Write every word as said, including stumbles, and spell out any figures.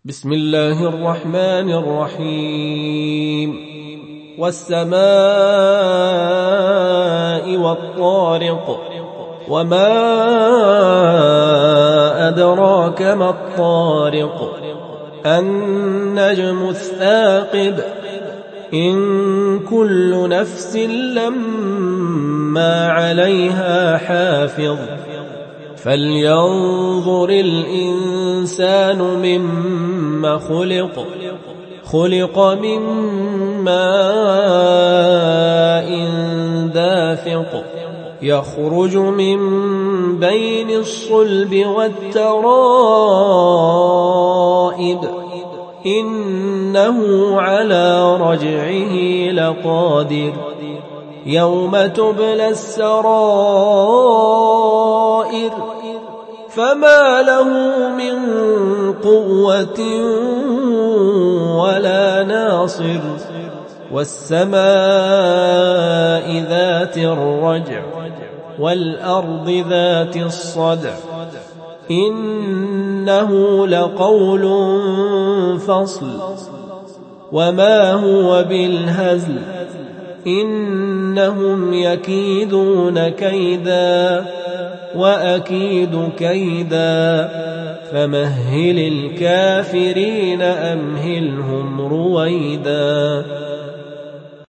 بسم الله الرحمن الرحيم والسماء والطارق وما أدراك ما الطارق النجم الثاقب إن كل نفس لما عليها حافظ فلينظر الإنسان مما خلق خلق من ماء دافق يخرج من بين الصلب والترائب إنه على رجعه لقادر يوم تبلى السرائر فما له من قوة ولا ناصر والسماء ذات الرجع والأرض ذات الصدع إنه لقول فصل وما هو بالهزل إنهم يكيدون كيدا وأكيد كيدا فمهل الكافرين أمهلهم رويدا.